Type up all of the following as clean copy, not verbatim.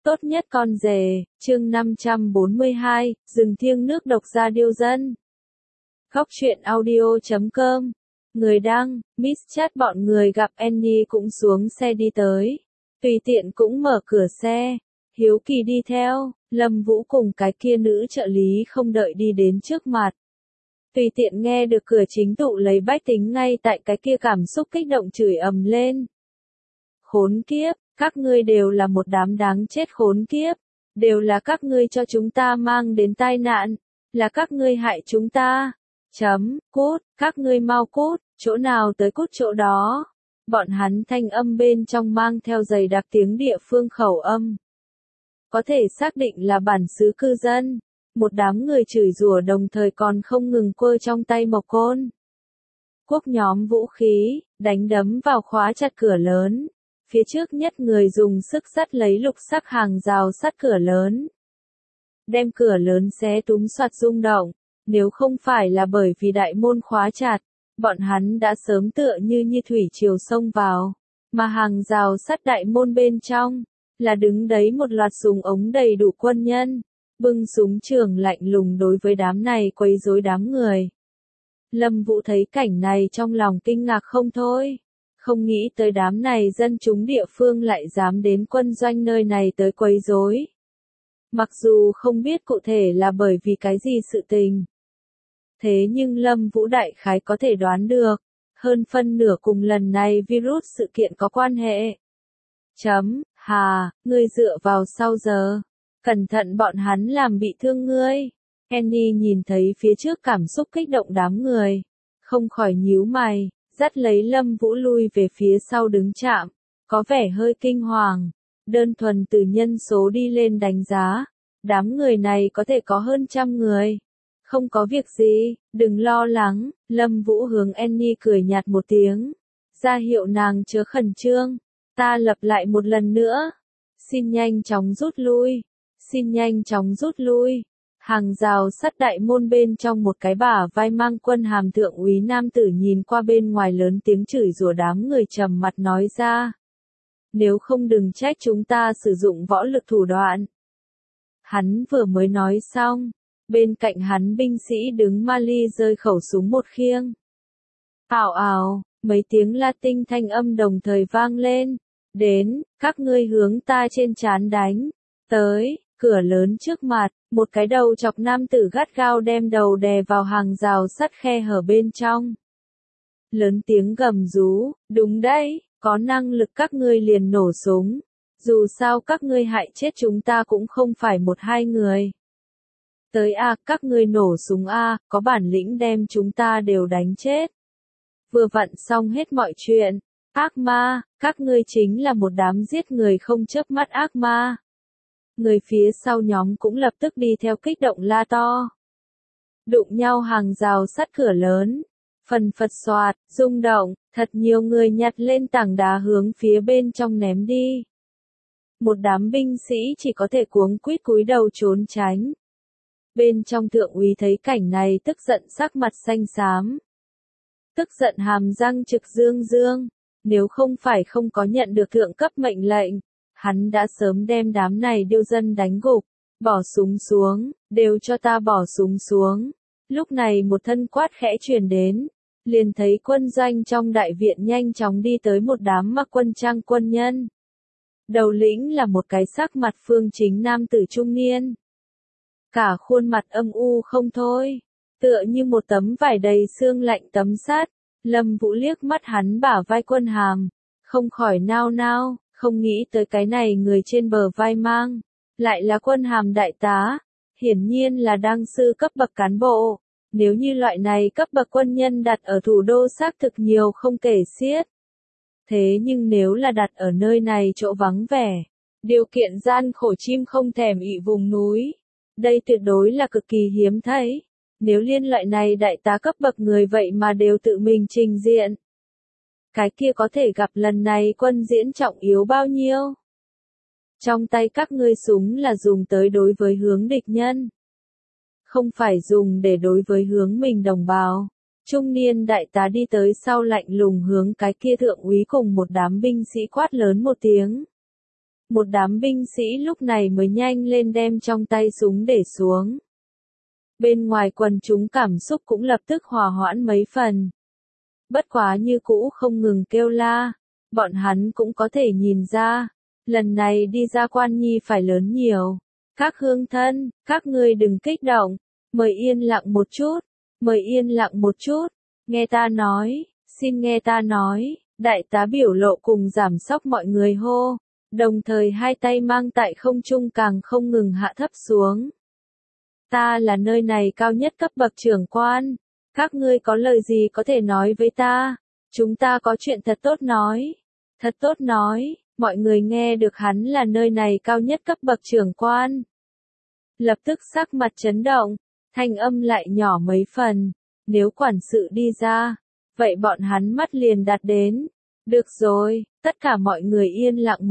Tốt nhất con rể, chương 542, rừng thiêng nước độc gia điêu dân. Góc truyện audio.com. Người đăng, Miss Chat. Bọn người gặp Annie cũng xuống xe đi tới. Tùy tiện cũng mở cửa xe. Hiếu kỳ đi theo, Lâm Vũ cùng cái kia nữ trợ lý không đợi đi đến trước mặt. Tùy tiện nghe được cửa chính tụ lấy bách tính ngay tại cái kia cảm xúc kích động chửi ầm lên. Khốn kiếp, các ngươi đều là một đám đáng chết khốn kiếp, đều là các ngươi cho chúng ta mang đến tai nạn, là các ngươi hại chúng ta. Cút, các ngươi mau cút, chỗ nào tới cút chỗ đó. Bọn hắn thanh âm bên trong mang theo dày đặc tiếng địa phương khẩu âm. Có thể xác định là bản xứ cư dân. Một đám người chửi rủa đồng thời còn không ngừng quơ trong tay mộc côn. Quốc nhóm vũ khí, đánh đấm vào khóa chặt cửa lớn. Phía trước nhất người dùng sức dắt lấy lục sắc hàng rào sắt cửa lớn. Đem cửa lớn xé túm soạt rung động. Nếu không phải là bởi vì đại môn khóa chặt, bọn hắn đã sớm tựa như thủy triều xông vào. Mà hàng rào sắt đại môn bên trong, là đứng đấy một loạt súng ống đầy đủ quân nhân. Bưng súng trường lạnh lùng đối với đám này quấy rối đám người. Lâm Vũ thấy cảnh này trong lòng kinh ngạc không thôi. Không nghĩ tới đám này dân chúng địa phương lại dám đến quân doanh nơi này tới quấy rối. Mặc dù không biết cụ thể là bởi vì cái gì sự tình. Thế nhưng Lâm Vũ đại khái có thể đoán được. Hơn phân nửa cùng lần này virus sự kiện có quan hệ. Ngươi dựa vào sau giờ. Cẩn thận bọn hắn làm bị thương ngươi. Annie nhìn thấy phía trước cảm xúc kích động đám người. Không khỏi nhíu mày, dắt lấy Lâm Vũ lui về phía sau đứng chạm. Có vẻ hơi kinh hoàng. Đơn thuần từ nhân số đi lên đánh giá. Đám người này có thể có hơn 100 người. Không có việc gì, đừng lo lắng. Lâm Vũ hướng Annie cười nhạt một tiếng. Ra hiệu nàng chớ khẩn trương. Ta lặp lại một lần nữa. Xin nhanh chóng rút lui. Xin nhanh chóng rút lui. Hàng rào sắt đại môn bên trong một cái bả vai mang quân hàm thượng úy nam tử nhìn qua bên ngoài lớn tiếng chửi rủa đám người trầm mặt nói ra. Nếu không đừng trách chúng ta sử dụng võ lực thủ đoạn. Hắn vừa mới nói xong. Bên cạnh hắn binh sĩ đứng Mali rơi khẩu súng một khiêng. Ào ào, mấy tiếng Latin thanh âm đồng thời vang lên. Đến, các ngươi hướng ta trên trán đánh. Tới, cửa lớn trước mặt, một cái đầu chọc nam tử gắt gao đem đầu đè vào hàng rào sắt khe hở bên trong. Lớn tiếng gầm rú, đúng đấy, có năng lực các ngươi liền nổ súng. Dù sao các ngươi hại chết chúng ta cũng không phải 1-2 người. Tới các ngươi nổ súng có bản lĩnh đem chúng ta đều đánh chết. Vừa vặn xong hết mọi chuyện. Ác ma, các ngươi chính là một đám giết người không chớp mắt ác ma. Người phía sau nhóm cũng lập tức đi theo kích động la to. Đụng nhau hàng rào sắt cửa lớn. Phần phật xoạt, rung động, thật nhiều người nhặt lên tảng đá hướng phía bên trong ném đi. Một đám binh sĩ chỉ có thể cuống quýt cúi đầu trốn tránh. Bên trong thượng úy thấy cảnh này tức giận sắc mặt xanh xám. Tức giận hàm răng trực dương. Nếu không phải không có nhận được thượng cấp mệnh lệnh, hắn đã sớm đem đám này điêu dân đánh gục. Bỏ súng xuống, đều cho ta bỏ súng xuống. Lúc này một thân quát khẽ truyền đến. Liền thấy quân doanh trong đại viện nhanh chóng đi tới một đám mặc quân trang quân nhân. Đầu lĩnh là một cái sắc mặt phương chính nam tử trung niên. Cả khuôn mặt âm u không thôi. Tựa như một tấm vải đầy xương lạnh tấm sắt. Lâm Vũ liếc mắt hắn bả vai quân hàm. Không khỏi nao nao, không nghĩ tới cái này người trên bờ vai mang. Lại là quân hàm đại tá. Hiển nhiên là đăng sư cấp bậc cán bộ. Nếu như loại này cấp bậc quân nhân đặt ở thủ đô xác thực nhiều không kể xiết. Thế nhưng nếu là đặt ở nơi này chỗ vắng vẻ. Điều kiện gian khổ chim không thèm ị vùng núi. Đây tuyệt đối là cực kỳ hiếm thấy. Nếu liên loại này đại tá cấp bậc người vậy mà đều tự mình trình diện. Cái kia có thể gặp lần này quân diễn trọng yếu bao nhiêu? Trong tay các ngươi súng là dùng tới đối với hướng địch nhân. Không phải dùng để đối với hướng mình đồng bào. Trung niên đại tá đi tới sau lạnh lùng hướng cái kia thượng úy cùng một đám binh sĩ quát lớn một tiếng. Một đám binh sĩ lúc này mới nhanh lên đem trong tay súng để xuống. Bên ngoài quần chúng cảm xúc cũng lập tức hòa hoãn mấy phần. Bất quá như cũ không ngừng kêu la, bọn hắn cũng có thể nhìn ra, lần này đi ra quan nhi phải lớn nhiều. Các hương thân, các ngươi đừng kích động, mời yên lặng một chút, mời yên lặng một chút, nghe ta nói, xin nghe ta nói, đại tá biểu lộ cùng giảm sóc mọi người hô, đồng thời hai tay mang tại không trung càng không ngừng hạ thấp xuống. Ta là nơi này cao nhất cấp bậc trưởng quan, các ngươi có lời gì có thể nói với ta, chúng ta có chuyện thật tốt nói, mọi người nghe được hắn là nơi này cao nhất cấp bậc trưởng quan. Lập tức sắc mặt chấn động, thanh âm lại nhỏ mấy phần, nếu quản sự đi ra, vậy bọn hắn mắt liền đạt đến. Được rồi, tất cả mọi người yên lặng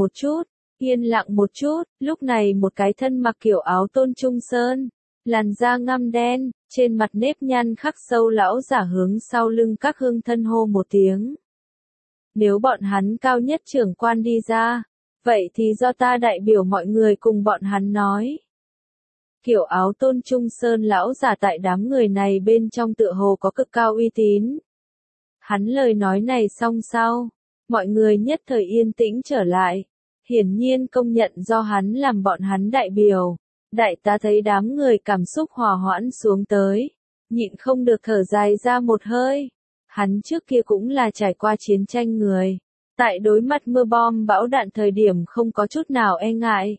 một chút, lúc này một cái thân mặc kiểu áo tôn trung sơn, làn da ngăm đen, trên mặt nếp nhăn khắc sâu lão giả hướng sau lưng các hương thân hô một tiếng. Nếu bọn hắn cao nhất trưởng quan đi ra, vậy thì do ta đại biểu mọi người cùng bọn hắn nói. Kiểu áo tôn trung sơn lão giả tại đám người này bên trong tựa hồ có cực cao uy tín. Hắn lời nói này xong sau, mọi người nhất thời yên tĩnh trở lại, hiển nhiên công nhận do hắn làm bọn hắn đại biểu. Đại tá thấy đám người cảm xúc hòa hoãn xuống tới, nhịn không được thở dài ra một hơi. Hắn trước kia cũng là trải qua chiến tranh người, tại đối mặt mưa bom bão đạn thời điểm không có chút nào e ngại.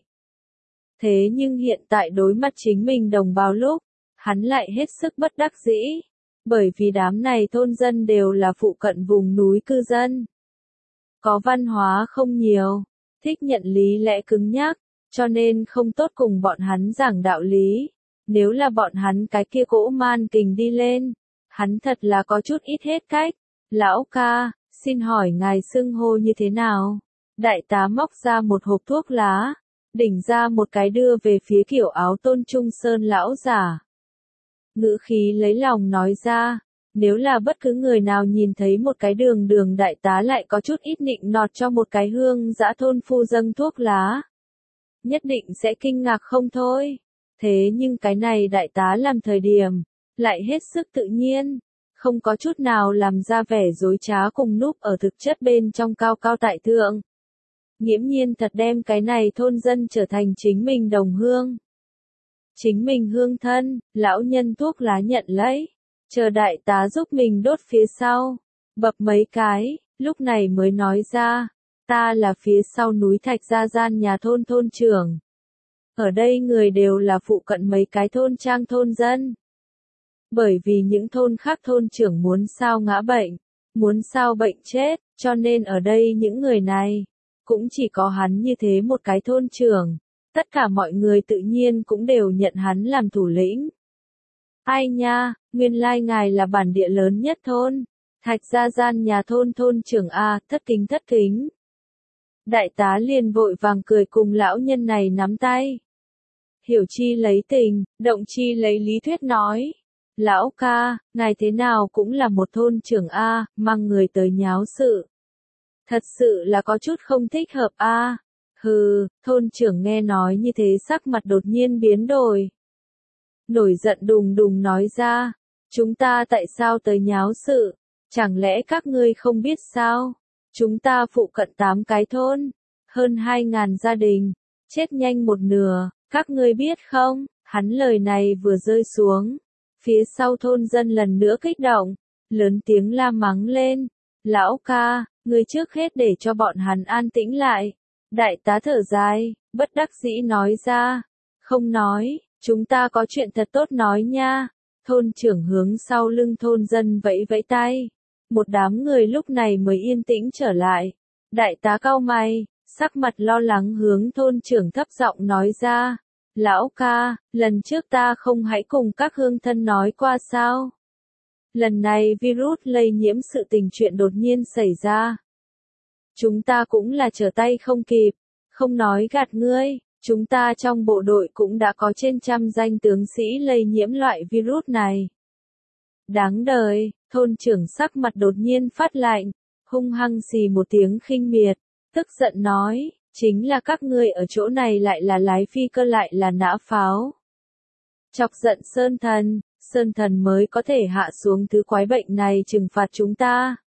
Thế nhưng hiện tại đối mặt chính mình đồng bào lúc, hắn lại hết sức bất đắc dĩ, bởi vì đám này thôn dân đều là phụ cận vùng núi cư dân. Có văn hóa không nhiều, thích nhận lý lẽ cứng nhắc, cho nên không tốt cùng bọn hắn giảng đạo lý. Nếu là bọn hắn cái kia cỗ man kình đi lên, hắn thật là có chút ít hết cách. Lão ca, xin hỏi ngài xưng hô như thế nào? Đại tá móc ra một hộp thuốc lá, đỉnh ra một cái đưa về phía kiểu áo tôn trung sơn lão giả. Ngữ khí lấy lòng nói ra, nếu là bất cứ người nào nhìn thấy một cái đường đại tá lại có chút ít nịnh nọt cho một cái hương dã thôn phu dâng thuốc lá, nhất định sẽ kinh ngạc không thôi. Thế nhưng cái này đại tá làm thời điểm, lại hết sức tự nhiên, không có chút nào làm ra vẻ dối trá cùng núp ở thực chất bên trong cao cao tại thượng. Nghiễm nhiên thật đem cái này thôn dân trở thành chính mình đồng hương. Chính mình hương thân, lão nhân thuốc lá nhận lấy, chờ đại tá giúp mình đốt phía sau, bập mấy cái, lúc này mới nói ra, ta là phía sau núi Thạch Gia Gian nhà thôn thôn trưởng. Ở đây người đều là phụ cận mấy cái thôn trang thôn dân. Bởi vì những thôn khác thôn trưởng muốn sao ngã bệnh, muốn sao bệnh chết, cho nên ở đây những người này, cũng chỉ có hắn như thế một cái thôn trưởng. Tất cả mọi người tự nhiên cũng đều nhận hắn làm thủ lĩnh. Ai nha, nguyên lai ngài là bản địa lớn nhất thôn. Thạch Gia Gian nhà thôn thôn trưởng A, thất kính. Đại tá liền vội vàng cười cùng lão nhân này nắm tay. Hiểu chi lấy tình, động chi lấy lý thuyết nói. Lão ca, ngài thế nào cũng là một thôn trưởng A, mang người tới nháo sự. Thật sự là có chút không thích hợp A. Hừ, thôn trưởng nghe nói như thế sắc mặt đột nhiên biến đổi. Nổi giận đùng đùng nói ra, chúng ta tại sao tới nháo sự, chẳng lẽ các ngươi không biết sao? Chúng ta phụ cận 8 cái thôn, hơn 2.000 gia đình, chết nhanh một nửa, các ngươi biết không? Hắn lời này vừa rơi xuống, phía sau thôn dân lần nữa kích động, lớn tiếng la mắng lên. Lão ca, ngươi trước hết để cho bọn hắn an tĩnh lại. Đại tá thở dài, bất đắc dĩ nói ra, không nói, chúng ta có chuyện thật tốt nói nha. Thôn trưởng hướng sau lưng thôn dân vẫy vẫy tay. Một đám người lúc này mới yên tĩnh trở lại. Đại tá cau mày, sắc mặt lo lắng hướng thôn trưởng thấp giọng nói ra. Lão ca, lần trước ta không hãy cùng các hương thân nói qua sao? Lần này virus lây nhiễm sự tình chuyện đột nhiên xảy ra. Chúng ta cũng là trở tay không kịp, không nói gạt ngươi, chúng ta trong bộ đội cũng đã có trên 100 danh tướng sĩ lây nhiễm loại virus này. Đáng đời, thôn trưởng sắc mặt đột nhiên phát lạnh, hung hăng xì một tiếng khinh miệt, tức giận nói, Chính là các ngươi ở chỗ này lại là lái phi cơ lại là nã pháo. Chọc giận Sơn Thần mới có thể hạ xuống thứ quái bệnh này trừng phạt chúng ta.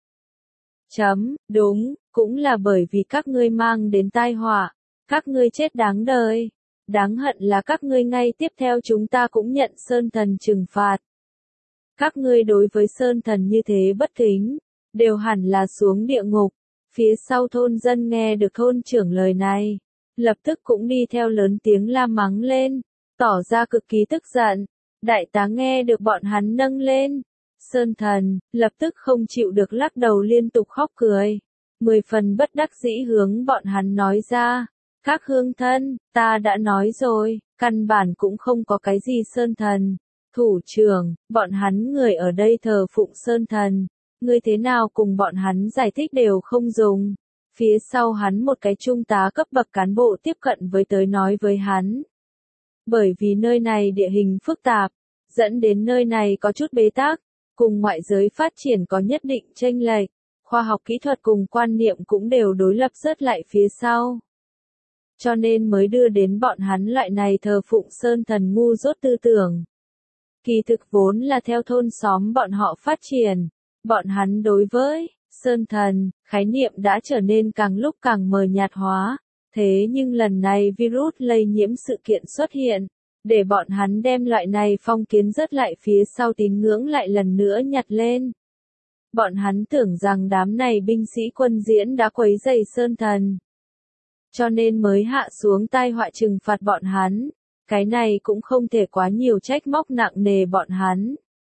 Đúng, cũng là bởi vì các ngươi mang đến tai họa, các ngươi chết đáng đời. Đáng hận là các ngươi ngay tiếp theo chúng ta cũng nhận Sơn Thần trừng phạt. Các ngươi đối với Sơn Thần như thế bất kính, đều hẳn là xuống địa ngục. Phía sau thôn dân nghe được thôn trưởng lời này, lập tức cũng đi theo lớn tiếng la mắng lên, tỏ ra cực kỳ tức giận. Đại tá nghe được bọn hắn nâng lên Sơn Thần, lập tức không chịu được lắc đầu liên tục khóc cười. 10 phần bất đắc dĩ hướng bọn hắn nói ra, các hương thân, ta đã nói rồi, căn bản cũng không có cái gì Sơn Thần. Thủ trưởng, bọn hắn người ở đây thờ phụng Sơn Thần, ngươi thế nào cùng bọn hắn giải thích đều không dùng. Phía sau hắn một cái trung tá cấp bậc cán bộ tiếp cận với tới nói với hắn. Bởi vì nơi này địa hình phức tạp, dẫn đến nơi này có chút bế tắc, cùng ngoại giới phát triển có nhất định chênh lệch, khoa học kỹ thuật cùng quan niệm cũng đều đối lập rớt lại phía sau. Cho nên mới đưa đến bọn hắn loại này thờ phụng Sơn Thần ngu dốt tư tưởng. Kỳ thực vốn là theo thôn xóm bọn họ phát triển, bọn hắn đối với Sơn Thần, khái niệm đã trở nên càng lúc càng mờ nhạt hóa. Thế nhưng lần này virus lây nhiễm sự kiện xuất hiện, để bọn hắn đem loại này phong kiến rớt lại phía sau tín ngưỡng lại lần nữa nhặt lên. Bọn hắn tưởng rằng đám này binh sĩ quân diễn đã quấy rầy Sơn Thần, cho nên mới hạ xuống tai họa trừng phạt bọn hắn. Cái này cũng không thể quá nhiều trách móc nặng nề bọn hắn.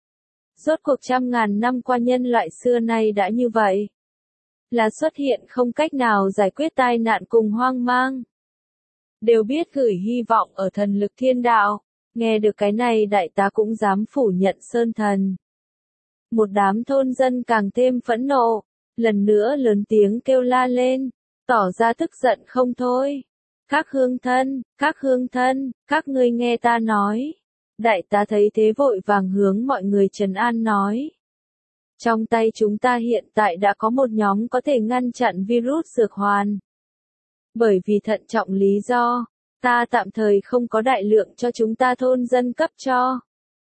Rốt cuộc trăm ngàn năm qua nhân loại xưa nay đã như vậy. Là xuất hiện không cách nào giải quyết tai nạn cùng hoang mang. Đều biết gửi hy vọng ở thần lực thiên đạo. Nghe được cái này đại tá cũng dám phủ nhận Sơn Thần. Một đám thôn dân càng thêm phẫn nộ, lần nữa lớn tiếng kêu la lên, tỏ ra tức giận không thôi. Các hương thân, các ngươi nghe ta nói. Đại tá thấy thế vội vàng hướng mọi người trấn an nói. Trong tay chúng ta hiện tại đã có một nhóm có thể ngăn chặn virus dược hoàn. Bởi vì thận trọng lý do, ta tạm thời không có đại lượng cho chúng ta thôn dân cấp cho.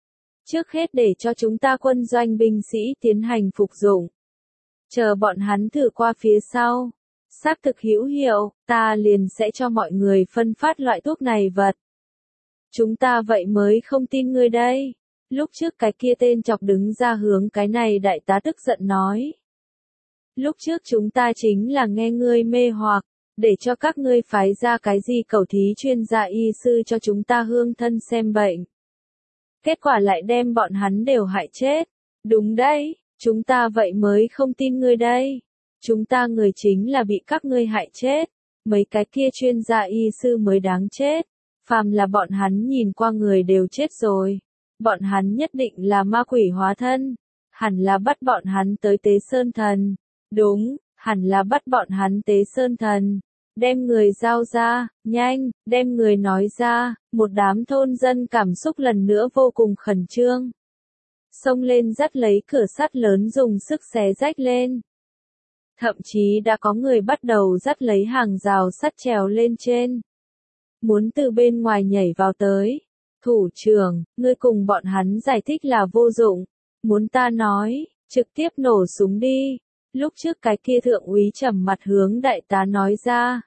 Trước hết để cho chúng ta quân doanh binh sĩ tiến hành phục dụng. Chờ bọn hắn thử qua phía sau. Xác thực hữu hiệu, ta liền sẽ cho mọi người phân phát loại thuốc này vật. Chúng ta vậy mới không tin ngươi đây. Lúc trước cái kia tên chọc đứng ra hướng cái này đại tá tức giận nói. Lúc trước chúng ta chính là nghe ngươi mê hoặc, để cho các ngươi phái ra cái gì cầu thí chuyên gia y sư cho chúng ta hương thân xem bệnh. Kết quả lại đem bọn hắn đều hại chết. Đúng đấy, chúng ta vậy mới không tin ngươi đây. Chúng ta người chính là bị các ngươi hại chết. Mấy cái kia chuyên gia y sư mới đáng chết. Phàm là bọn hắn nhìn qua người đều chết rồi. Bọn hắn nhất định là ma quỷ hóa thân. Hẳn là bắt bọn hắn tới tế Sơn Thần. Đúng, hẳn là bắt bọn hắn tế Sơn Thần. Đem người giao ra, nhanh, đem người nói ra. Một đám thôn dân cảm xúc lần nữa vô cùng khẩn trương. Xông lên dắt lấy cửa sắt lớn dùng sức xé rách lên. Thậm chí đã có người bắt đầu dắt lấy hàng rào sắt trèo lên trên. Muốn từ bên ngoài nhảy vào tới. Thủ trưởng, ngươi cùng bọn hắn giải thích là vô dụng. Muốn ta nói, trực tiếp nổ súng đi. Lúc trước cái kia thượng úy trầm mặt hướng đại tá nói ra.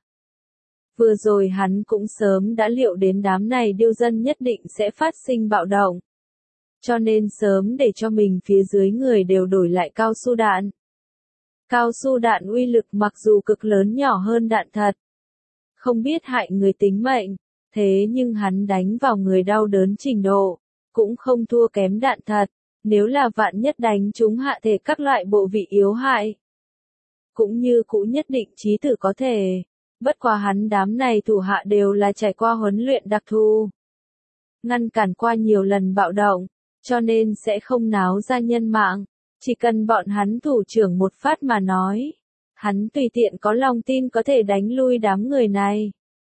Vừa rồi hắn cũng sớm đã liệu đến đám này điêu dân nhất định sẽ phát sinh bạo động. Cho nên sớm để cho mình phía dưới người đều đổi lại cao su đạn. Cao su đạn uy lực mặc dù cực lớn nhỏ hơn đạn thật. Không biết hại người tính mệnh, thế nhưng hắn đánh vào người đau đớn trình độ, cũng không thua kém đạn thật. Nếu là vạn nhất đánh chúng hạ thể các loại bộ vị yếu hại, cũng như cũ nhất định chí tử có thể. Bất quá hắn đám này thủ hạ đều là trải qua huấn luyện đặc thù. Ngăn cản qua nhiều lần bạo động, cho nên sẽ không náo ra nhân mạng. Chỉ cần bọn hắn thủ trưởng một phát mà nói. Hắn tùy tiện có lòng tin có thể đánh lui đám người này.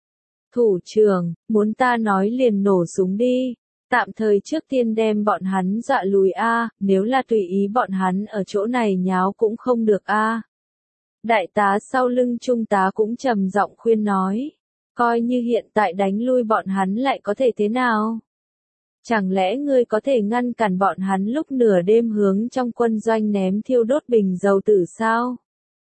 Thủ trưởng, muốn ta nói liền nổ súng đi. Tạm thời trước tiên đem bọn hắn dọa lùi a, nếu là tùy ý bọn hắn ở chỗ này nháo cũng không được a. Đại tá sau lưng trung tá cũng trầm giọng khuyên nói. Coi như hiện tại đánh lui bọn hắn lại có thể thế nào? Chẳng lẽ ngươi có thể ngăn cản bọn hắn lúc nửa đêm hướng trong quân doanh ném thiêu đốt bình dầu tử sao?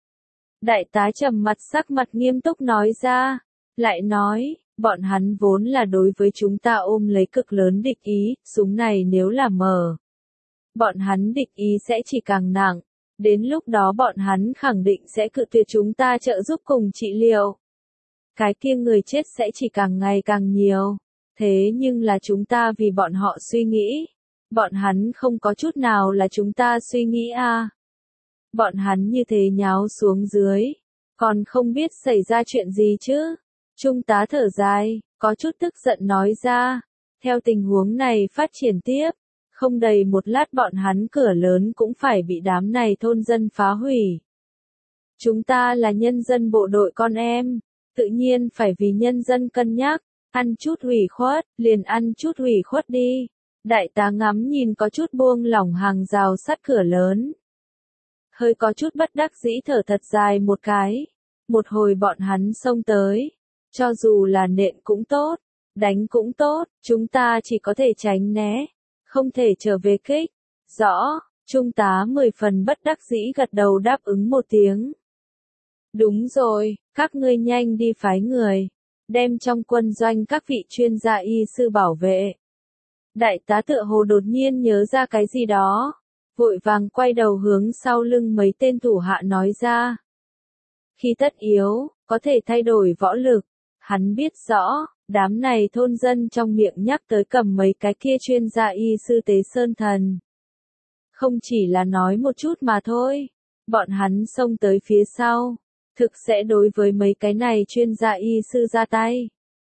Đại tá trầm mặt sắc mặt nghiêm túc nói ra, lại nói, bọn hắn vốn là đối với chúng ta ôm lấy cực lớn địch ý, súng này nếu là mở. Bọn hắn địch ý sẽ chỉ càng nặng, đến lúc đó bọn hắn khẳng định sẽ cự tuyệt chúng ta trợ giúp cùng trị liệu. Cái kia người chết sẽ chỉ càng ngày càng nhiều. Thế nhưng là chúng ta vì bọn họ suy nghĩ. Bọn hắn không có chút nào là chúng ta suy nghĩ à. Bọn hắn như thế nháo xuống dưới. Còn không biết xảy ra chuyện gì chứ. Trung tá thở dài, có chút tức giận nói ra. Theo tình huống này phát triển tiếp. Không đầy một lát bọn hắn cửa lớn cũng phải bị đám này thôn dân phá hủy. Chúng ta là nhân dân bộ đội con em. Tự nhiên phải vì nhân dân cân nhắc. Ăn chút hủy khuất, liền ăn chút hủy khuất đi. Đại tá ngắm nhìn có chút buông lỏng hàng rào sắt cửa lớn. Hơi có chút bất đắc dĩ thở thật dài một cái. Một hồi bọn hắn xông tới. Cho dù là nện cũng tốt, đánh cũng tốt, chúng ta chỉ có thể tránh né. Không thể trở về kích. Rõ, trung tá 10 phần bất đắc dĩ gật đầu đáp ứng một tiếng. Đúng rồi, các ngươi nhanh đi phái người. Đem trong quân doanh các vị chuyên gia y sư bảo vệ. Đại tá tựa hồ đột nhiên nhớ ra cái gì đó. Vội vàng quay đầu hướng sau lưng mấy tên thủ hạ nói ra. Khi tất yếu, có thể thay đổi võ lực. Hắn biết rõ, đám này thôn dân trong miệng nhắc tới cầm mấy cái kia chuyên gia y sư tế sơn thần. Không chỉ là nói một chút mà thôi. Bọn hắn xông tới phía sau. Thực sẽ đối với mấy cái này chuyên gia y sư ra tay.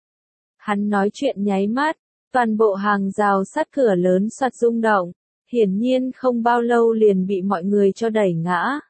Hắn nói chuyện nháy mắt, toàn bộ hàng rào sắt cửa lớn xoạt rung động, hiển nhiên không bao lâu liền bị mọi người cho đẩy ngã.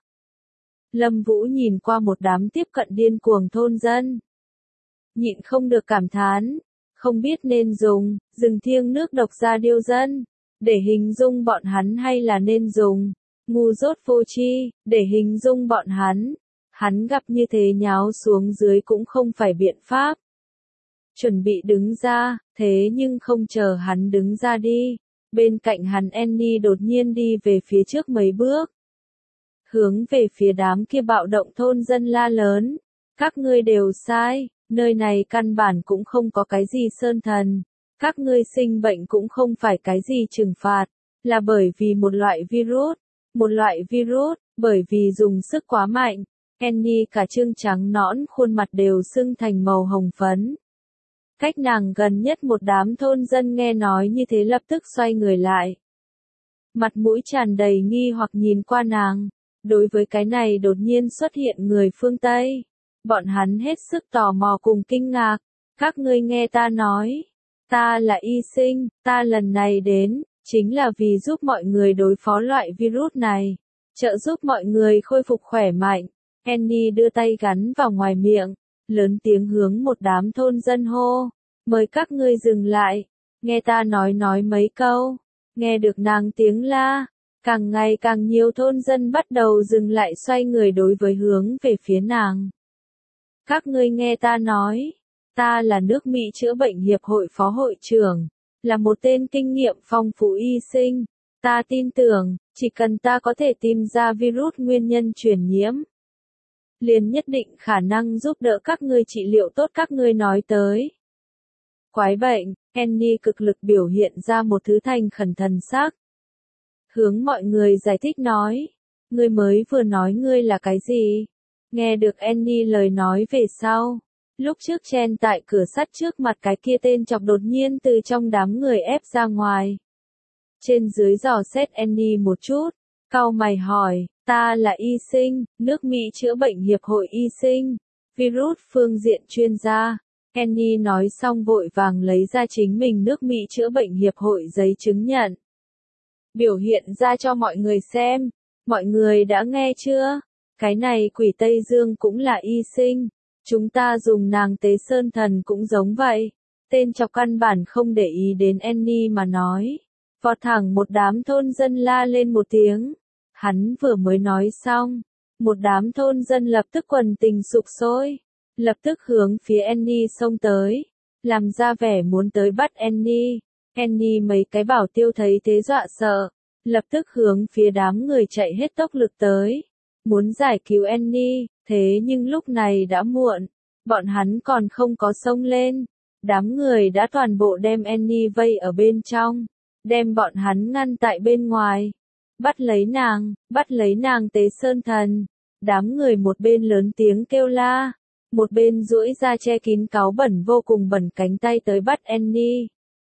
Lâm Vũ nhìn qua một đám tiếp cận điên cuồng thôn dân. Nhịn không được cảm thán, không biết nên dùng, rừng thiêng nước độc ra điêu dân, để hình dung bọn hắn hay là nên dùng, ngu dốt vô tri, để hình dung bọn hắn. Hắn gặp như thế nháo xuống dưới cũng không phải biện pháp. Chuẩn bị đứng ra, thế nhưng không chờ hắn đứng ra đi. Bên cạnh hắn Annie đột nhiên đi về phía trước mấy bước. Hướng về phía đám kia bạo động thôn dân la lớn. Các ngươi đều sai, nơi này căn bản cũng không có cái gì sơn thần. Các ngươi sinh bệnh cũng không phải cái gì trừng phạt, là bởi vì một loại virus. Một loại virus, bởi vì dùng sức quá mạnh. Annie cả trương trắng nõn khuôn mặt đều sưng thành màu hồng phấn. Cách nàng gần nhất một đám thôn dân nghe nói như thế lập tức xoay người lại. Mặt mũi tràn đầy nghi hoặc nhìn qua nàng. Đối với cái này đột nhiên xuất hiện người phương Tây. Bọn hắn hết sức tò mò cùng kinh ngạc. Các ngươi nghe ta nói. Ta là y sinh, ta lần này đến, chính là vì giúp mọi người đối phó loại virus này. Trợ giúp mọi người khôi phục khỏe mạnh. Annie đưa tay gắn vào ngoài miệng, lớn tiếng hướng một đám thôn dân hô, mời các ngươi dừng lại, nghe ta nói mấy câu, nghe được nàng tiếng la, càng ngày càng nhiều thôn dân bắt đầu dừng lại xoay người đối với hướng về phía nàng. Các ngươi nghe ta nói, ta là nước Mỹ chữa bệnh hiệp hội phó hội trưởng, là một tên kinh nghiệm phong phú y sinh, ta tin tưởng, chỉ cần ta có thể tìm ra virus nguyên nhân truyền nhiễm. Liền nhất định khả năng giúp đỡ các ngươi trị liệu tốt các ngươi nói tới. Quái bệnh, Annie cực lực biểu hiện ra một thứ thành khẩn thần sắc. Hướng mọi người giải thích nói, ngươi mới vừa nói ngươi là cái gì? Nghe được Annie lời nói về sau. Lúc trước chen tại cửa sắt trước mặt cái kia tên chọc đột nhiên từ trong đám người ép ra ngoài. Trên dưới dò xét Annie một chút, cau mày hỏi. Ta là y sinh, nước Mỹ chữa bệnh hiệp hội y sinh, virus phương diện chuyên gia. Annie nói xong vội vàng lấy ra chính mình nước Mỹ chữa bệnh hiệp hội giấy chứng nhận. Biểu hiện ra cho mọi người xem. Mọi người đã nghe chưa? Cái này quỷ Tây Dương cũng là y sinh. Chúng ta dùng nàng tế sơn thần cũng giống vậy. Tên chọc căn bản không để ý đến Annie mà nói. Vọt thẳng một đám thôn dân la lên một tiếng. Hắn vừa mới nói xong, Một đám thôn dân lập tức quần tình sục sôi, lập tức hướng phía Annie xông tới, làm ra vẻ muốn tới bắt Annie. Annie mấy cái bảo tiêu thấy thế dọa sợ, lập tức hướng phía đám người chạy hết tốc lực tới, muốn giải cứu Annie, thế nhưng lúc này đã muộn, bọn hắn còn không có xông lên, đám người đã toàn bộ đem Annie vây ở bên trong, đem bọn hắn ngăn tại bên ngoài. Bắt lấy nàng Tế Sơn Thần. Đám người một bên lớn tiếng kêu la, một bên duỗi ra che kín cáu bẩn vô cùng bẩn cánh tay tới bắt Annie.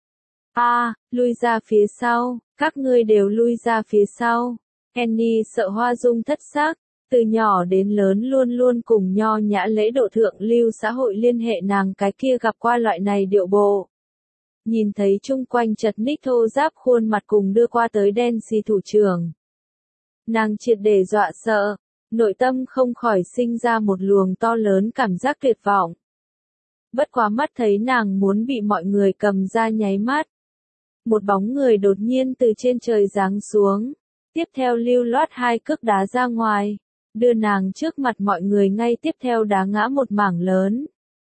Lui ra phía sau, các ngươi đều lui ra phía sau. Annie sợ Hoa Dung thất sắc, từ nhỏ đến lớn luôn luôn cùng nho nhã lễ độ thượng lưu xã hội liên hệ nàng cái kia gặp qua loại này điệu bộ. Nhìn thấy chung quanh chật ních thô ráp khuôn mặt cùng đưa qua tới đen xì thủ trưởng. Nàng triệt để dọa sợ, nội tâm không khỏi sinh ra một luồng to lớn cảm giác tuyệt vọng. Bất quá mắt thấy nàng muốn bị mọi người cầm ra nháy mắt. Một bóng người đột nhiên từ trên trời giáng xuống, tiếp theo lưu loát 2 cước đá ra ngoài, đưa nàng trước mặt mọi người ngay tiếp theo đá ngã một mảng lớn.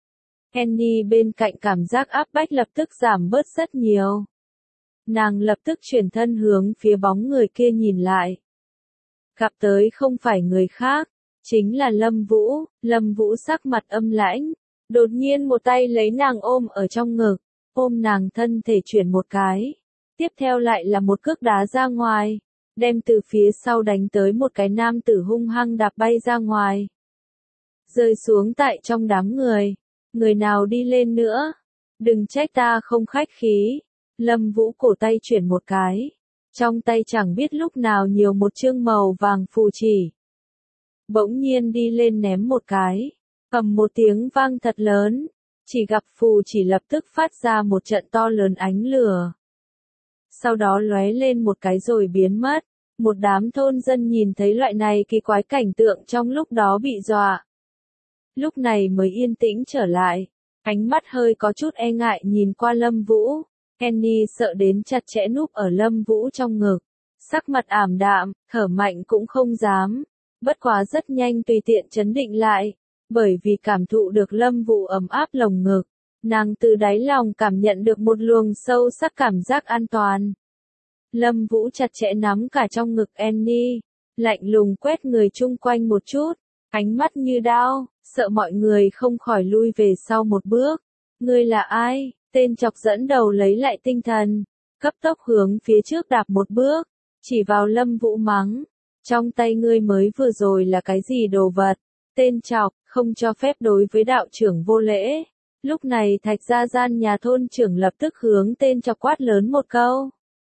Annie bên cạnh cảm giác áp bách lập tức giảm bớt rất nhiều. Nàng lập tức chuyển thân hướng phía bóng người kia nhìn lại. Gặp tới không phải người khác, chính là Lâm Vũ. Lâm Vũ sắc mặt âm lãnh, đột nhiên một tay lấy nàng ôm ở trong ngực, ôm nàng thân thể chuyển một cái. Tiếp theo lại là một cước đá ra ngoài, đem từ phía sau đánh tới một cái nam tử hung hăng đạp bay ra ngoài. Rơi xuống tại trong đám người. Người nào đi lên nữa? Đừng trách ta không khách khí. Lâm Vũ cổ tay chuyển một cái. Trong tay chẳng biết lúc nào nhiều một chương màu vàng phù chỉ. Bỗng nhiên đi lên ném một cái. Ầm một tiếng vang thật lớn. Chỉ gặp phù chỉ lập tức phát ra một trận to lớn ánh lửa. Sau đó lóe lên một cái rồi biến mất. Một đám thôn dân nhìn thấy loại này kỳ quái cảnh tượng trong lúc đó bị dọa. Lúc này mới yên tĩnh trở lại, ánh mắt hơi có chút e ngại nhìn qua Lâm Vũ. Annie sợ đến chặt chẽ núp ở Lâm Vũ trong ngực, sắc mặt ảm đạm, thở mạnh cũng không dám. Bất quá rất nhanh tùy tiện trấn định lại, bởi vì cảm thụ được Lâm Vũ ấm áp lồng ngực, nàng từ đáy lòng cảm nhận được một luồng sâu sắc cảm giác an toàn. Lâm Vũ chặt chẽ nắm cả trong ngực Annie, lạnh lùng quét người chung quanh một chút, ánh mắt như đao, sợ mọi người không khỏi lui về sau một bước. Ngươi là ai? Tên chọc dẫn đầu lấy lại tinh thần, cấp tốc hướng phía trước đạp một bước, chỉ vào Lâm Vũ mắng. Trong tay ngươi mới vừa rồi là cái gì đồ vật? Tên chọc, không cho phép đối với đạo trưởng vô lễ. Lúc này Thạch Gia Gian nhà thôn trưởng lập tức hướng tên chọc quát lớn một câu.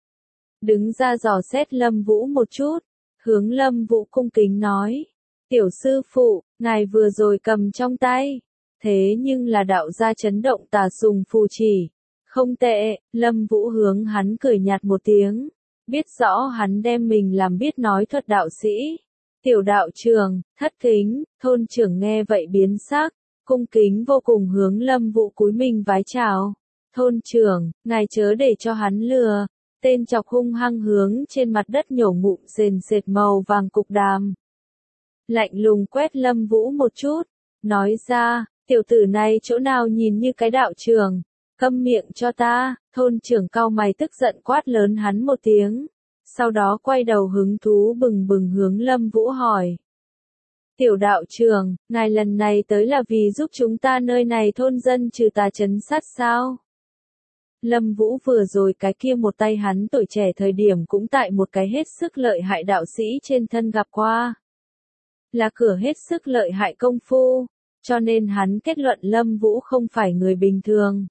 Đứng ra dò xét Lâm Vũ một chút, hướng Lâm Vũ cung kính nói. Tiểu sư phụ, ngài vừa rồi cầm trong tay. Thế nhưng là đạo gia chấn động tà sùng phù chỉ. Không tệ, Lâm Vũ hướng hắn cười nhạt một tiếng. Biết rõ hắn đem mình làm biết nói thuật đạo sĩ. Tiểu đạo trưởng, thất kính, thôn trưởng nghe vậy biến sắc, cung kính vô cùng hướng Lâm Vũ cúi mình vái chào. Thôn trưởng, ngài chớ để cho hắn lừa. Tên chọc hung hăng hướng trên mặt đất nhổ ngụm sền sệt màu vàng cục đàm. Lạnh lùng quét Lâm Vũ một chút, nói ra, tiểu tử này chỗ nào nhìn như cái đạo trưởng, câm miệng cho ta. Thôn trưởng cau mày tức giận quát lớn hắn một tiếng, sau đó quay đầu hứng thú bừng bừng hướng Lâm Vũ hỏi. Tiểu đạo trưởng, ngài lần này tới là vì giúp chúng ta nơi này thôn dân trừ tà trấn sát sao? Lâm Vũ vừa rồi cái kia một tay hắn tuổi trẻ thời điểm cũng tại một cái hết sức lợi hại đạo sĩ trên thân gặp qua. Là cửa hết sức lợi hại công phu, cho nên hắn kết luận Lâm Vũ không phải người bình thường.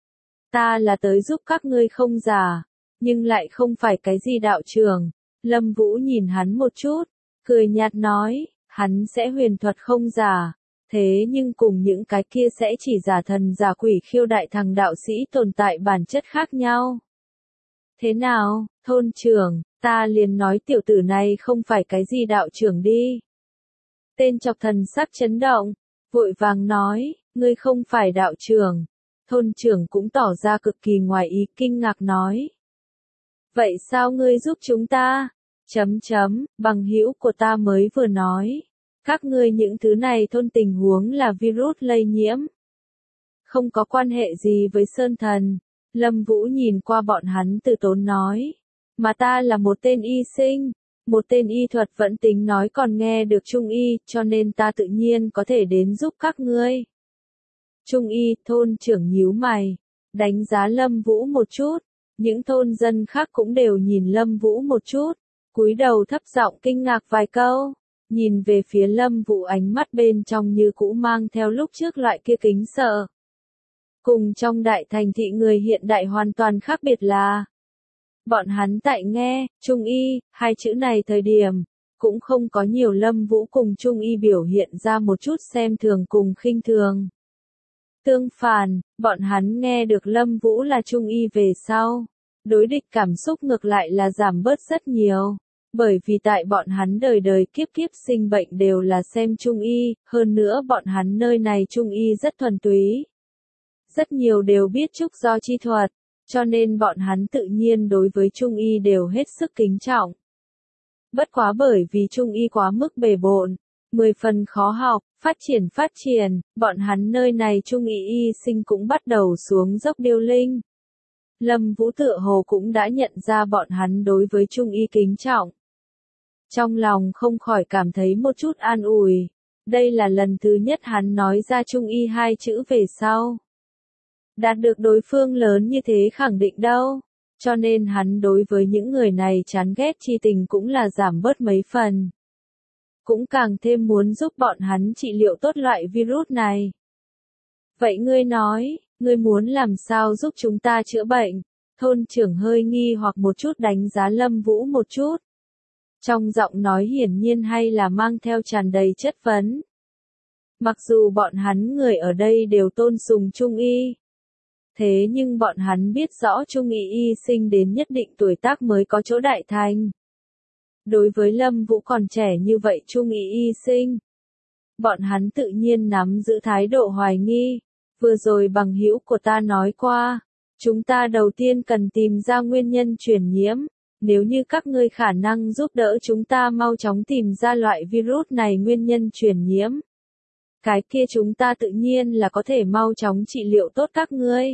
Ta là tới giúp các ngươi không giả, nhưng lại không phải cái gì đạo trưởng. Lâm Vũ nhìn hắn một chút, cười nhạt nói, hắn sẽ huyền thuật không giả, thế nhưng cùng những cái kia sẽ chỉ giả thần giả quỷ khiêu đại thằng đạo sĩ tồn tại bản chất khác nhau. Thế nào, thôn trưởng, ta liền nói tiểu tử này không phải cái gì đạo trưởng đi. Tên chọc thần sắc chấn động, vội vàng nói, ngươi không phải đạo trưởng. Thôn trưởng cũng tỏ ra cực kỳ ngoài ý kinh ngạc nói. Vậy sao ngươi giúp chúng ta? Bằng hữu của ta mới vừa nói. Các ngươi những thứ này thôn tình huống là virus lây nhiễm. Không có quan hệ gì với Sơn Thần. Lâm Vũ nhìn qua bọn hắn từ tốn nói. Mà ta là một tên y sinh. Một tên y thuật vẫn tính nói còn nghe được trung y, cho nên ta tự nhiên có thể đến giúp các ngươi. Trung y, thôn trưởng nhíu mày. Đánh giá Lâm Vũ một chút. Những thôn dân khác cũng đều nhìn Lâm Vũ một chút. Cúi đầu thấp giọng kinh ngạc vài câu. Nhìn về phía Lâm Vũ ánh mắt bên trong như cũ mang theo lúc trước loại kia kính sợ. Cùng trong đại thành thị người hiện đại hoàn toàn khác biệt là. Bọn hắn tại nghe, trung y, hai chữ này thời điểm, cũng không có nhiều Lâm Vũ cùng trung y biểu hiện ra một chút xem thường cùng khinh thường. Tương phản, bọn hắn nghe được Lâm Vũ là trung y về sau, đối địch cảm xúc ngược lại là giảm bớt rất nhiều. Bởi vì tại bọn hắn đời đời kiếp kiếp sinh bệnh đều là xem trung y, hơn nữa bọn hắn nơi này trung y rất thuần túy. Rất nhiều đều biết trúc do chi thuật, cho nên bọn hắn tự nhiên đối với trung y đều hết sức kính trọng. Bất quá bởi vì trung y quá mức bề bộn, 10 phần khó học, phát triển, bọn hắn nơi này trung y sinh cũng bắt đầu xuống dốc điêu linh. Lâm Vũ tựa hồ cũng đã nhận ra bọn hắn đối với trung y kính trọng. Trong lòng không khỏi cảm thấy một chút an ủi. Đây là lần thứ nhất hắn nói ra trung y hai chữ về sau. Đạt được đối phương lớn như thế khẳng định đâu. Cho nên hắn đối với những người này chán ghét chi tình cũng là giảm bớt mấy phần. Cũng càng thêm muốn giúp bọn hắn trị liệu tốt loại virus này. Vậy ngươi nói, ngươi muốn làm sao giúp chúng ta chữa bệnh? Thôn trưởng hơi nghi hoặc một chút đánh giá Lâm Vũ một chút. Trong giọng nói hiển nhiên hay là mang theo tràn đầy chất vấn. Mặc dù bọn hắn người ở đây đều tôn sùng trung y. Thế nhưng bọn hắn biết rõ trung y y sinh đến nhất định tuổi tác mới có chỗ đại thành. Đối với Lâm Vũ còn trẻ như vậy trung y y sinh. Bọn hắn tự nhiên nắm giữ thái độ hoài nghi. Vừa rồi bằng hữu của ta nói qua. Chúng ta đầu tiên cần tìm ra nguyên nhân truyền nhiễm. Nếu như các ngươi khả năng giúp đỡ chúng ta mau chóng tìm ra loại virus này nguyên nhân truyền nhiễm. Cái kia chúng ta tự nhiên là có thể mau chóng trị liệu tốt các ngươi.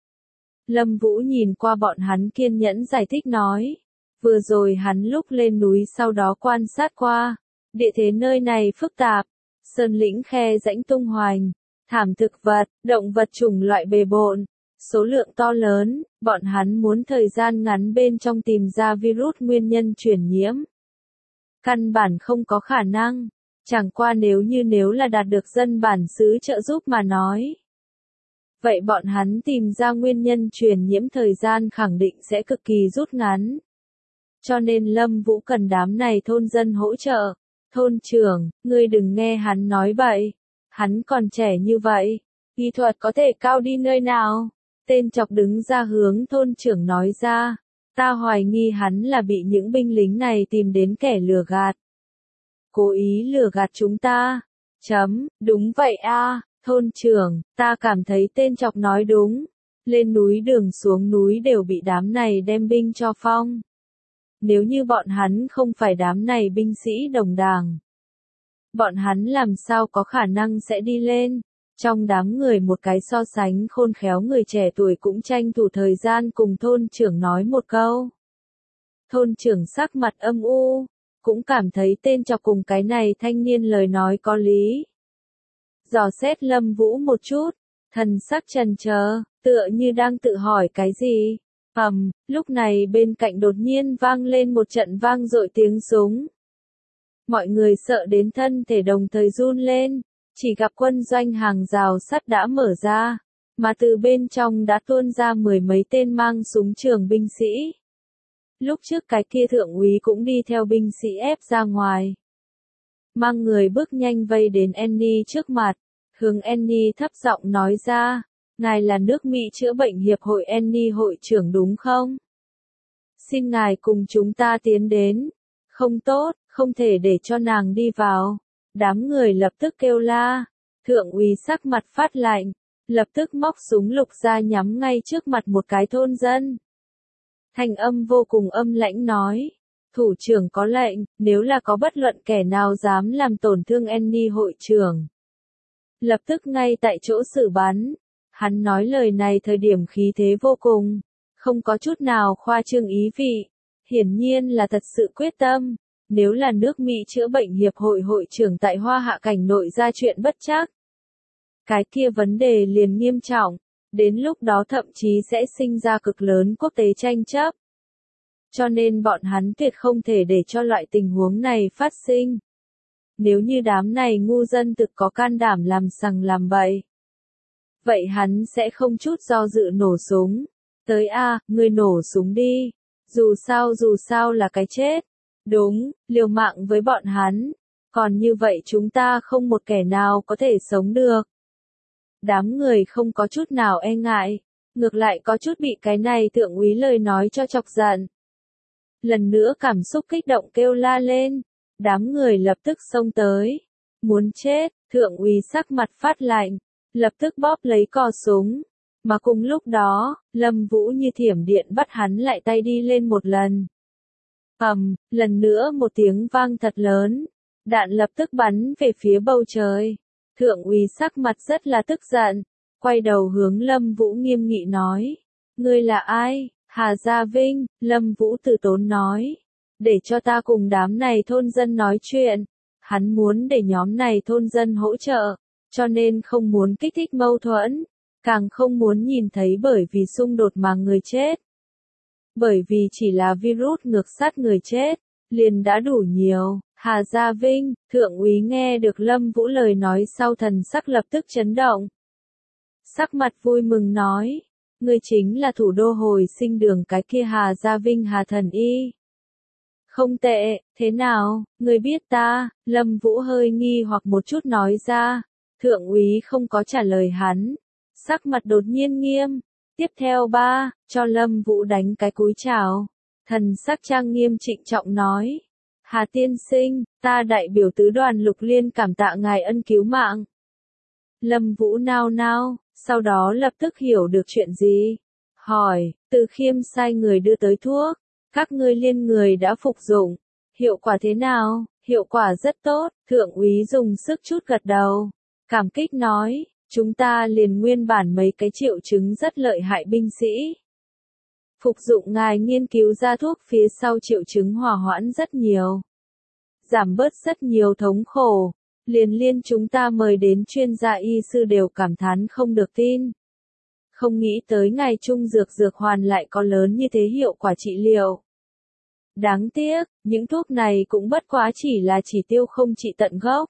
Lâm Vũ nhìn qua bọn hắn kiên nhẫn giải thích nói. Vừa rồi hắn lúc lên núi sau đó quan sát qua. Địa thế nơi này phức tạp. Sơn lĩnh khe rãnh tung hoành. Thảm thực vật, động vật chủng loại bề bộn. Số lượng to lớn, bọn hắn muốn thời gian ngắn bên trong tìm ra virus nguyên nhân truyền nhiễm. Căn bản không có khả năng, chẳng qua nếu là đạt được dân bản xứ trợ giúp mà nói. Vậy bọn hắn tìm ra nguyên nhân truyền nhiễm thời gian khẳng định sẽ cực kỳ rút ngắn. Cho nên Lâm Vũ cần đám này thôn dân hỗ trợ. Thôn trưởng, ngươi đừng nghe hắn nói bậy. Hắn còn trẻ như vậy, y thuật có thể cao đi nơi nào? Tên chọc đứng ra hướng thôn trưởng nói ra. Ta hoài nghi hắn là bị những binh lính này tìm đến kẻ lừa gạt. Cố ý lừa gạt chúng ta. Đúng vậy a, thôn trưởng, ta cảm thấy tên chọc nói đúng. Lên núi đường xuống núi đều bị đám này đem binh cho phong. Nếu như bọn hắn không phải đám này binh sĩ đồng đảng. Bọn hắn làm sao có khả năng sẽ đi lên. Trong đám người một cái so sánh khôn khéo người trẻ tuổi cũng tranh thủ thời gian cùng thôn trưởng nói một câu. Thôn trưởng sắc mặt âm u, cũng cảm thấy tên chọc cùng cái này thanh niên lời nói có lý. Dò xét Lâm Vũ một chút, thần sắc chần chờ, tựa như đang tự hỏi cái gì. Lúc này bên cạnh đột nhiên vang lên một trận vang dội tiếng súng. Mọi người sợ đến thân thể đồng thời run lên. Chỉ gặp quân doanh hàng rào sắt đã mở ra, mà từ bên trong đã tuôn ra 10 mấy tên mang súng trường binh sĩ. Lúc trước cái kia thượng úy cũng đi theo binh sĩ ép ra ngoài. Mang người bước nhanh vây đến Annie trước mặt, hướng Annie thấp giọng nói ra, ngài là nước Mỹ chữa bệnh hiệp hội Annie hội trưởng đúng không? Xin ngài cùng chúng ta tiến đến. Không tốt, không thể để cho nàng đi vào. Đám người lập tức kêu la. Thượng úy sắc mặt phát lạnh, lập tức móc súng lục ra nhắm ngay trước mặt một cái thôn dân. Thanh âm vô cùng âm lãnh nói, Thủ trưởng có lệnh, nếu là có bất luận kẻ nào dám làm tổn thương Annie hội trưởng, lập tức ngay tại chỗ xử bắn. Hắn nói lời này thời điểm khí thế vô cùng, không có chút nào khoa trương ý vị, hiển nhiên là thật sự quyết tâm. Nếu là nước Mỹ chữa bệnh hiệp hội hội trưởng tại Hoa Hạ cảnh nội ra chuyện bất trắc, cái kia vấn đề liền nghiêm trọng, đến lúc đó thậm chí sẽ sinh ra cực lớn quốc tế tranh chấp. Cho nên bọn hắn tuyệt không thể để cho loại tình huống này phát sinh. Nếu như đám này ngu dân thực có can đảm làm sằng làm bậy, vậy hắn sẽ không chút do dự nổ súng. Tới a, ngươi nổ súng đi. Dù sao là cái chết. Đúng, liều mạng với bọn hắn. Còn như vậy chúng ta không một kẻ nào có thể sống được. Đám người không có chút nào e ngại, ngược lại có chút bị cái này thượng úy lời nói cho chọc giận. Lần nữa cảm xúc kích động kêu la lên, đám người lập tức xông tới. Muốn chết, thượng úy sắc mặt phát lạnh, lập tức bóp lấy cò súng. Mà cùng lúc đó, Lâm Vũ như thiểm điện bắt hắn lại tay đi lên một lần. Lần nữa một tiếng vang thật lớn, đạn lập tức bắn về phía bầu trời. Thượng úy sắc mặt rất là tức giận, quay đầu hướng Lâm Vũ nghiêm nghị nói. Ngươi là ai? Hà Gia Vinh, Lâm Vũ từ tốn nói. Để cho ta cùng đám này thôn dân nói chuyện. Hắn muốn để nhóm này thôn dân hỗ trợ, cho nên không muốn kích thích mâu thuẫn, càng không muốn nhìn thấy bởi vì xung đột mà người chết. Bởi vì chỉ là virus ngược sát người chết, liền đã đủ nhiều. Hà Gia Vinh, thượng úy nghe được Lâm Vũ lời nói sau thần sắc lập tức chấn động. Sắc mặt vui mừng nói, ngươi chính là thủ đô hồi sinh đường cái kia Hà Gia Vinh Hà Thần Y. Không tệ, thế nào, ngươi biết ta? Lâm Vũ hơi nghi hoặc một chút nói ra. Thượng úy không có trả lời hắn, sắc mặt đột nhiên nghiêm. Tiếp theo cho Lâm Vũ đánh cái cúi chào. Thần sắc trang nghiêm trịnh trọng nói. Hà tiên sinh, ta đại biểu tứ đoàn Lục Liên cảm tạ ngài ân cứu mạng. Lâm Vũ nao nao, sau đó lập tức hiểu được chuyện gì. Hỏi, Từ Khiêm sai người đưa tới thuốc, các ngươi liên người đã phục dụng, hiệu quả thế nào? Hiệu quả rất tốt, thượng úy dùng sức chút gật đầu, cảm kích nói, chúng ta liền nguyên bản mấy cái triệu chứng rất lợi hại binh sĩ. Phục dụng ngài nghiên cứu ra thuốc phía sau triệu chứng hòa hoãn rất nhiều, giảm bớt rất nhiều thống khổ, liên chúng ta mời đến chuyên gia y sư đều cảm thán không được tin. Không nghĩ tới ngài trung dược hoàn lại có lớn như thế hiệu quả trị liệu. Đáng tiếc, những thuốc này cũng bất quá chỉ là chỉ tiêu không trị tận gốc.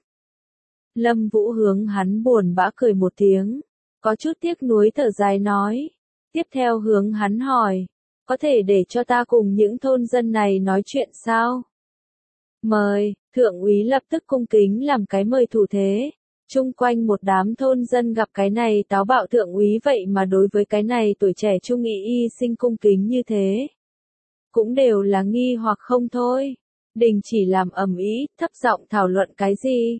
Lâm Vũ hướng hắn buồn bã cười một tiếng, có chút tiếc nuối thở dài nói. Tiếp theo hướng hắn hỏi, có thể để cho ta cùng những thôn dân này nói chuyện sao? Mời, thượng úy lập tức cung kính làm cái mời thủ thế. Chung quanh một đám thôn dân gặp cái này táo bạo thượng úy vậy mà đối với cái này tuổi trẻ trung y sinh cung kính như thế. Cũng đều là nghi hoặc không thôi. Đình chỉ làm ầm ĩ, thấp giọng thảo luận cái gì?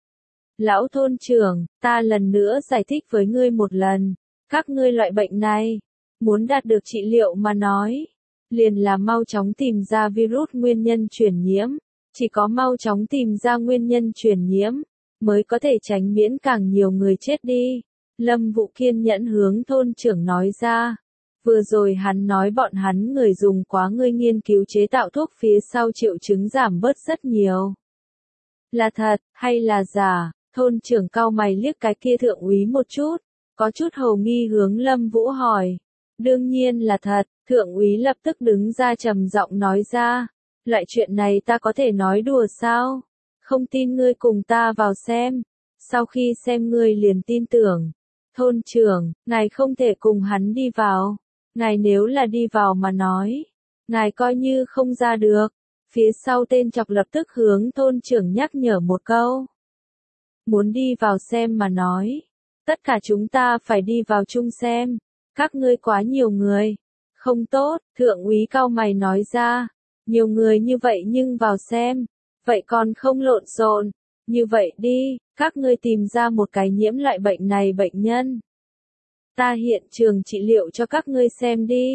Lão thôn trưởng, ta lần nữa giải thích với ngươi một lần. Các ngươi loại bệnh này, muốn đạt được trị liệu mà nói, liền là mau chóng tìm ra virus nguyên nhân truyền nhiễm. Chỉ có mau chóng tìm ra nguyên nhân truyền nhiễm, mới có thể tránh miễn càng nhiều người chết đi. Lâm Vũ kiên nhẫn hướng thôn trưởng nói ra. Vừa rồi hắn nói bọn hắn người dùng quá ngươi nghiên cứu chế tạo thuốc phía sau triệu chứng giảm bớt rất nhiều. Là thật, hay là giả? Thôn trưởng cau mày liếc cái kia thượng úy một chút, có chút hồ nghi hướng Lâm Vũ hỏi. Đương nhiên là thật, thượng úy lập tức đứng ra trầm giọng nói ra. Loại chuyện này ta có thể nói đùa sao? Không tin ngươi cùng ta vào xem. Sau khi xem ngươi liền tin tưởng. Thôn trưởng, ngài không thể cùng hắn đi vào. Ngài nếu là đi vào mà nói, ngài coi như không ra được. Phía sau tên chọc lập tức hướng thôn trưởng nhắc nhở một câu. Muốn đi vào xem mà nói, tất cả chúng ta phải đi vào chung xem. Các ngươi quá nhiều người. Không tốt, thượng úy cau mày nói ra. Nhiều người như vậy nhưng vào xem, vậy còn không lộn xộn. Như vậy đi, các ngươi tìm ra một cái nhiễm loại bệnh này bệnh nhân. Ta hiện trường trị liệu cho các ngươi xem đi.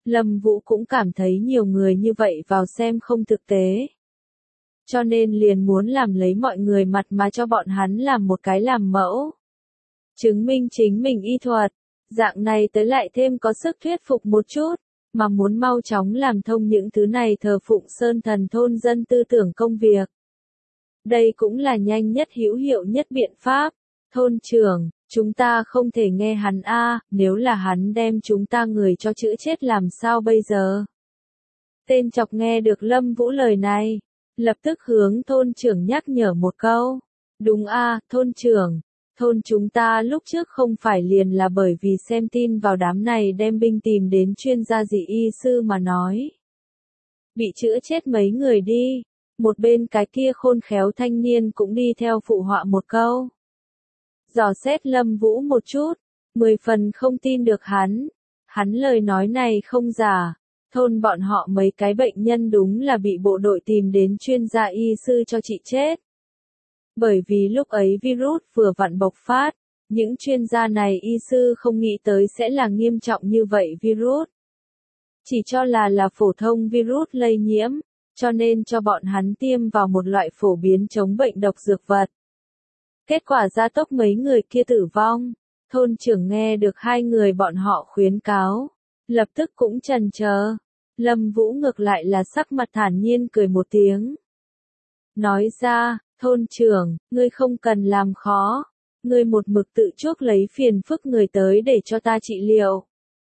Lâm Vũ cũng cảm thấy nhiều người như vậy vào xem không thực tế. Cho nên liền muốn làm lấy mọi người mặt mà cho bọn hắn làm một cái làm mẫu. Chứng minh chính mình y thuật, dạng này tới lại thêm có sức thuyết phục một chút, mà muốn mau chóng làm thông những thứ này thờ phụng sơn thần thôn dân tư tưởng công việc. Đây cũng là nhanh nhất hữu hiệu nhất biện pháp. Thôn trưởng, chúng ta không thể nghe hắn a, nếu là hắn đem chúng ta người cho chữ chết làm sao bây giờ? Tên chọc nghe được Lâm Vũ lời này, lập tức hướng thôn trưởng nhắc nhở một câu. Đúng a, thôn trưởng, thôn chúng ta lúc trước không phải liền là bởi vì xem tin vào đám này đem binh tìm đến chuyên gia dị y sư mà nói. Bị chữa chết mấy người đi, một bên cái kia khôn khéo thanh niên cũng đi theo phụ họa một câu. Dò xét Lâm Vũ một chút, 10 phần không tin được hắn lời nói này không giả, thôn bọn họ mấy cái bệnh nhân đúng là bị bộ đội tìm đến chuyên gia y sư cho trị chết. Bởi vì lúc ấy virus vừa vặn bộc phát, những chuyên gia này y sư không nghĩ tới sẽ là nghiêm trọng như vậy virus. Chỉ cho là phổ thông virus lây nhiễm, cho nên cho bọn hắn tiêm vào một loại phổ biến chống bệnh độc dược vật. Kết quả gia tốc mấy người kia tử vong, thôn trưởng nghe được hai người bọn họ khuyến cáo, lập tức cũng chần chờ. Lâm Vũ ngược lại là sắc mặt thản nhiên cười một tiếng. Nói ra, thôn trưởng, ngươi không cần làm khó, ngươi một mực tự chuốc lấy phiền phức người tới để cho ta trị liệu.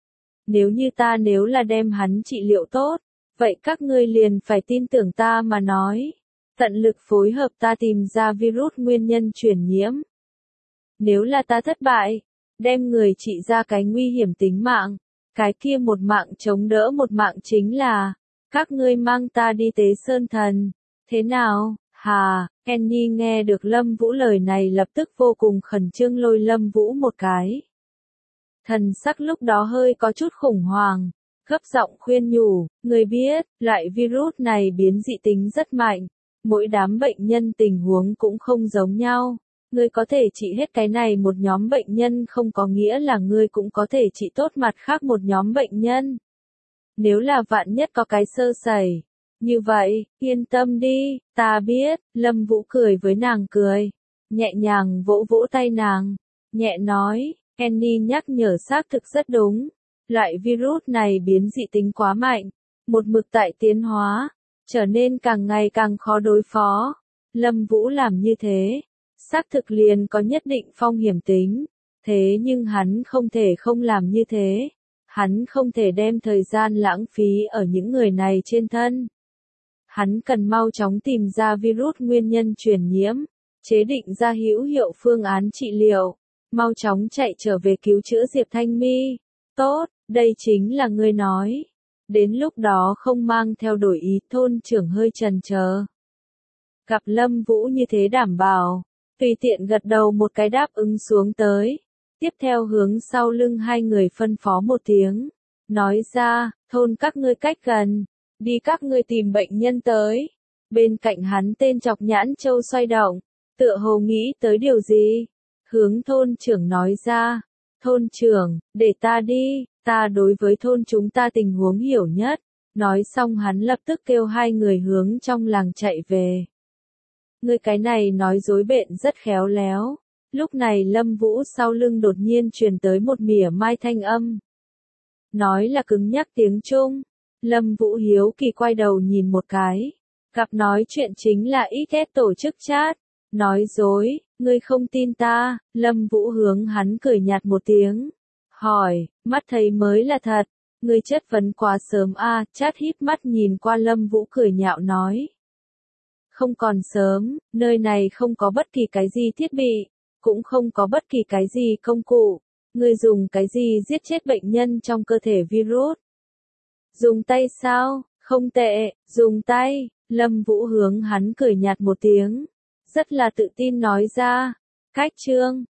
Nếu là đem hắn trị liệu tốt, vậy các ngươi liền phải tin tưởng ta mà nói. Tận lực phối hợp ta tìm ra virus nguyên nhân truyền nhiễm. Nếu là ta thất bại, đem người trị ra cái nguy hiểm tính mạng, cái kia một mạng chống đỡ một mạng chính là, các ngươi mang ta đi tế sơn thần. Thế nào, hà, Annie nghe được Lâm Vũ lời này lập tức vô cùng khẩn trương lôi Lâm Vũ một cái. Thần sắc lúc đó hơi có chút khủng hoảng, gấp giọng khuyên nhủ, người biết, loại virus này biến dị tính rất mạnh. Mỗi đám bệnh nhân tình huống cũng không giống nhau. Ngươi có thể trị hết cái này một nhóm bệnh nhân không có nghĩa là ngươi cũng có thể trị tốt mặt khác một nhóm bệnh nhân. Nếu là vạn nhất có cái sơ sẩy. Như vậy, yên tâm đi, ta biết, Lâm Vũ cười với nàng cười. Nhẹ nhàng vỗ vỗ tay nàng. Nhẹ nói, Annie nhắc nhở xác thực rất đúng. Loại virus này biến dị tính quá mạnh. Một mực tại tiến hóa. Trở nên càng ngày càng khó đối phó. Lâm Vũ làm như thế, xác thực liền có nhất định phong hiểm tính, thế nhưng hắn không thể không làm như thế. Hắn không thể đem thời gian lãng phí ở những người này trên thân. Hắn cần mau chóng tìm ra virus nguyên nhân truyền nhiễm, chế định ra hữu hiệu phương án trị liệu, mau chóng chạy trở về cứu chữa Diệp Thanh My. Tốt, đây chính là ngươi nói. Đến lúc đó không mang theo đổi ý, thôn trưởng hơi chần chờ. Gặp Lâm Vũ như thế đảm bảo, tùy tiện gật đầu một cái đáp ứng xuống tới. Tiếp theo hướng sau lưng hai người phân phó một tiếng. Nói ra, thôn các ngươi cách gần, đi các ngươi tìm bệnh nhân tới. Bên cạnh hắn tên chọc nhãn châu xoay động, tựa hồ nghĩ tới điều gì. Hướng thôn trưởng nói ra, thôn trưởng, để ta đi. Ta đối với thôn chúng ta tình huống hiểu nhất. Nói xong hắn lập tức kêu hai người hướng trong làng chạy về. Ngươi cái này nói dối bện rất khéo léo. Lúc này Lâm Vũ sau lưng đột nhiên truyền tới một mỉa mai thanh âm. Nói là cứng nhắc tiếng Trung. Lâm Vũ hiếu kỳ quay đầu nhìn một cái. Gặp nói chuyện chính là XS tổ chức chat. Nói dối, ngươi không tin ta. Lâm Vũ hướng hắn cười nhạt một tiếng. Hỏi, mắt thấy mới là thật, ngươi chất vấn quá sớm a, Chat híp mắt nhìn qua Lâm Vũ cười nhạo nói. Không còn sớm, nơi này không có bất kỳ cái gì thiết bị, cũng không có bất kỳ cái gì công cụ, ngươi dùng cái gì giết chết bệnh nhân trong cơ thể virus? Dùng tay sao? Không tệ, dùng tay, Lâm Vũ hướng hắn cười nhạt một tiếng, rất là tự tin nói ra. Cách chương